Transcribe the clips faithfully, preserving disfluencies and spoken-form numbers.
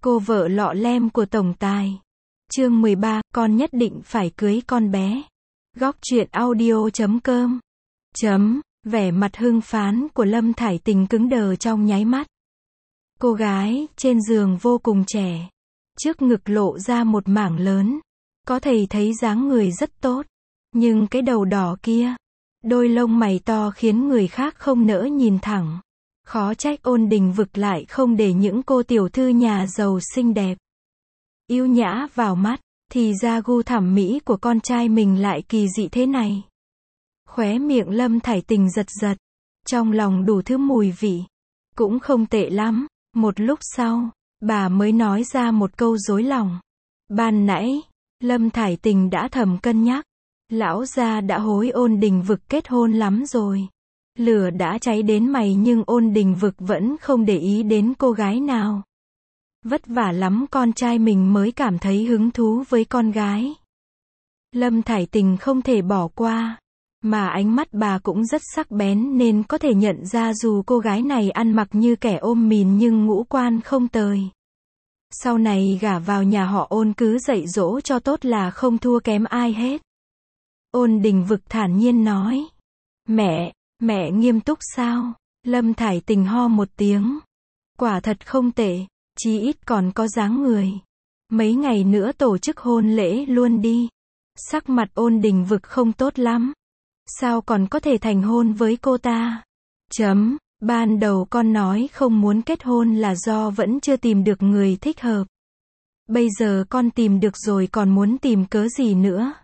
Cô vợ lọ lem của tổng tài. Chương mười ba, con nhất định phải cưới con bé. Góc truyện audio chấm com. Chấm, vẻ mặt hưng phán của Lâm Thải Tình cứng đờ trong nháy mắt. Cô gái trên giường vô cùng trẻ. Trước ngực lộ ra một mảng lớn. Có thể thấy dáng người rất tốt. Nhưng cái đầu đỏ kia, đôi lông mày to khiến người khác không nỡ nhìn thẳng. Khó trách Ôn Đình Vực lại không để những cô tiểu thư nhà giàu xinh đẹp, yêu nhã vào mắt, thì ra gu thẩm mỹ của con trai mình lại kỳ dị thế này. Khóe miệng Lâm Thải Tình giật giật, trong lòng đủ thứ mùi vị. Cũng không tệ lắm. Một lúc sau, bà mới nói ra một câu dối lòng. Ban nãy, Lâm Thải Tình đã thầm cân nhắc. Lão gia đã hối Ôn Đình Vực kết hôn lắm rồi. Lửa đã cháy đến mày nhưng Ôn Đình Vực vẫn không để ý đến cô gái nào. Vất vả lắm con trai mình mới cảm thấy hứng thú với con gái. Lâm Thải Tình không thể bỏ qua. Mà ánh mắt bà cũng rất sắc bén nên có thể nhận ra dù cô gái này ăn mặc như kẻ ôm mìn nhưng ngũ quan không tồi. Sau này gả vào nhà họ Ôn cứ dạy dỗ cho tốt là không thua kém ai hết. Ôn Đình Vực thản nhiên nói. Mẹ, mẹ nghiêm túc sao? Lâm Thải Tình ho một tiếng. Quả thật không tệ, chí ít còn có dáng người. Mấy ngày nữa tổ chức hôn lễ luôn đi. Sắc mặt Ôn Đình Vực không tốt lắm. Sao còn có thể thành hôn với cô ta? Chấm, ban đầu con nói không muốn kết hôn là do vẫn chưa tìm được người thích hợp. Bây giờ con tìm được rồi còn muốn tìm cớ gì nữa?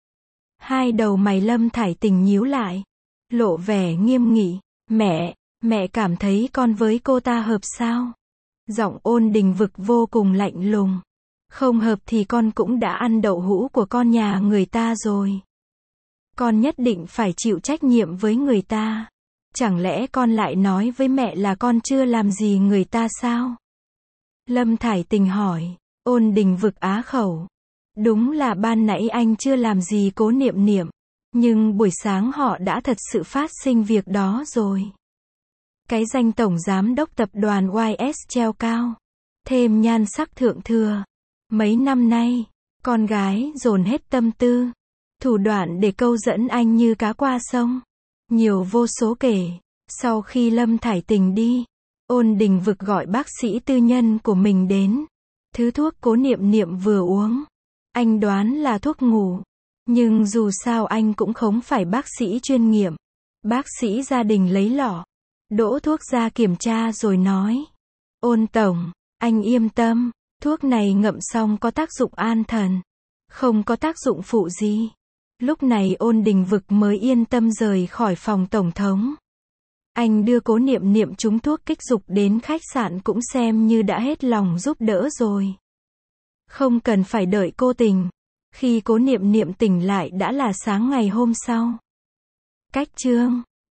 Hai đầu mày Lâm Thải Tình nhíu lại, lộ vẻ nghiêm nghị. Mẹ, mẹ cảm thấy con với cô ta hợp sao? Giọng Ôn Đình Vực vô cùng lạnh lùng. Không hợp thì con cũng đã ăn đậu hũ của con nhà người ta rồi. Con nhất định phải chịu trách nhiệm với người ta. Chẳng lẽ con lại nói với mẹ là con chưa làm gì người ta sao? Lâm Thải Tình hỏi. Ôn Đình Vực á khẩu. Đúng là ban nãy anh chưa làm gì Cố Niệm Niệm. Nhưng buổi sáng họ đã thật sự phát sinh việc đó rồi. Cái danh tổng giám đốc tập đoàn Y S treo cao. Thêm nhan sắc thượng thừa. Mấy năm nay, con gái dồn hết tâm tư, thủ đoạn để câu dẫn anh như cá qua sông. Nhiều vô số kể. Sau khi Lâm Thải Tình đi, Ôn Đình Vực gọi bác sĩ tư nhân của mình đến. Thứ thuốc Cố Niệm Niệm vừa uống, anh đoán là thuốc ngủ. Nhưng dù sao anh cũng không phải bác sĩ chuyên nghiệp. Bác sĩ gia đình lấy lọ, đổ thuốc ra kiểm tra rồi nói. Ôn tổng, anh yên tâm, thuốc này ngậm xong có tác dụng an thần. Không có tác dụng phụ gì. Lúc này Ôn Đình Vực mới yên tâm rời khỏi phòng tổng thống. Anh đưa Cố Niệm Niệm trúng thuốc kích dục đến khách sạn cũng xem như đã hết lòng giúp đỡ rồi. Không cần phải đợi cô tỉnh. Khi Cố Niệm Niệm tỉnh lại đã là sáng ngày hôm sau. Cách chương